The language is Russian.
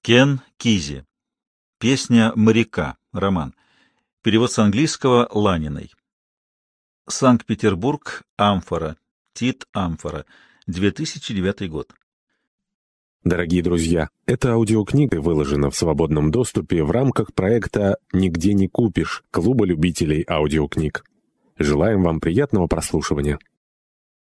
Кен Кизи. Песня моряка. Роман. Перевод с английского Ланиной. Санкт-Петербург. Амфора. Тит Амфора. 2009 год. Дорогие друзья, эта аудиокнига выложена в свободном доступе в рамках проекта «Нигде не купишь» Клуба любителей аудиокниг. Желаем вам приятного прослушивания.